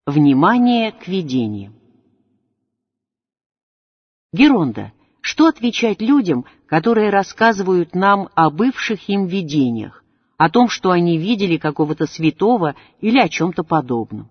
Внимание к видениям. Геронда, что отвечать людям, которые рассказывают нам о бывших им видениях, о том, что они видели какого-то святого или о чем-то подобном?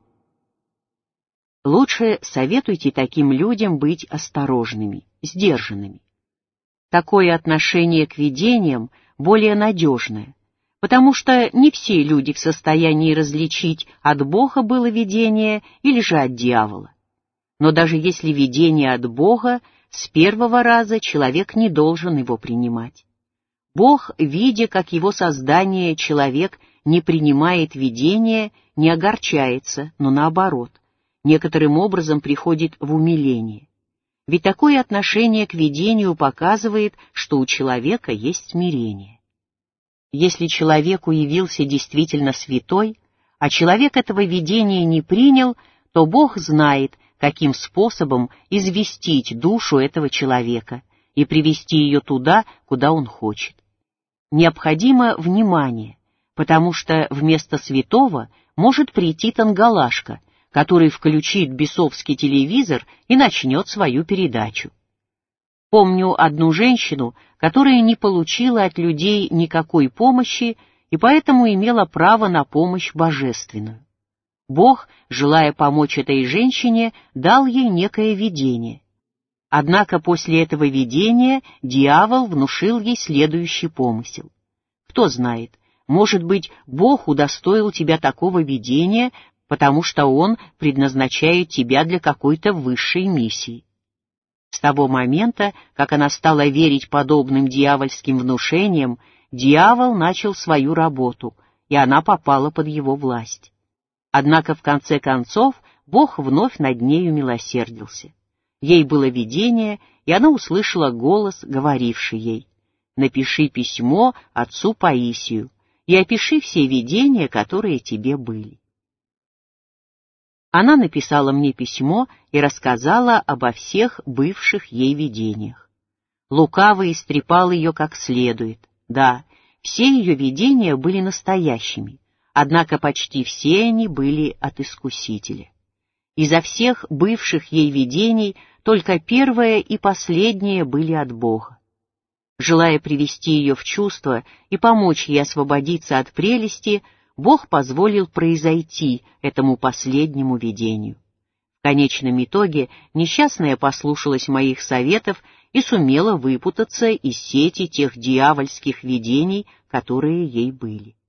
Лучше советуйте таким людям быть осторожными, сдержанными. Такое отношение к видениям более надежное, потому что не все люди в состоянии различить, от Бога было видение или же от дьявола. Но даже если видение от Бога, с первого раза человек не должен его принимать. Бог, видя, как его создание человек не принимает видение, не огорчается, но наоборот, некоторым образом приходит в умиление. Ведь такое отношение к видению показывает, что у человека есть смирение. Если человеку явился действительно святой, а человек этого видения не принял, то Бог знает, каким способом известить душу этого человека и привести ее туда, куда он хочет. Необходимо внимание, потому что вместо святого может прийти тангалашка, который включит бесовский телевизор и начнет свою передачу. Помню одну женщину, которая не получила от людей никакой помощи и поэтому имела право на помощь божественную. Бог, желая помочь этой женщине, дал ей некое видение. Однако после этого видения дьявол внушил ей следующий помысел. Кто знает, может быть, Бог удостоил тебя такого видения, потому что Он предназначает тебя для какой-то высшей миссии. С того момента, как она стала верить подобным дьявольским внушениям, дьявол начал свою работу, и она попала под его власть. Однако в конце концов Бог вновь над нею милосердился. Ей было видение, и она услышала голос, говоривший ей: «Напиши письмо отцу Паисию и опиши все видения, которые тебе были». Она написала мне письмо и рассказала обо всех бывших ей видениях. Лукавый истрепал ее как следует. Да, все ее видения были настоящими, однако почти все они были от Искусителя. Изо всех бывших ей видений только первое и последнее были от Бога. Желая привести ее в чувство и помочь ей освободиться от прелести, Бог позволил произойти этому последнему видению. В конечном итоге несчастная послушалась моих советов и сумела выпутаться из сети тех дьявольских видений, которые ей были.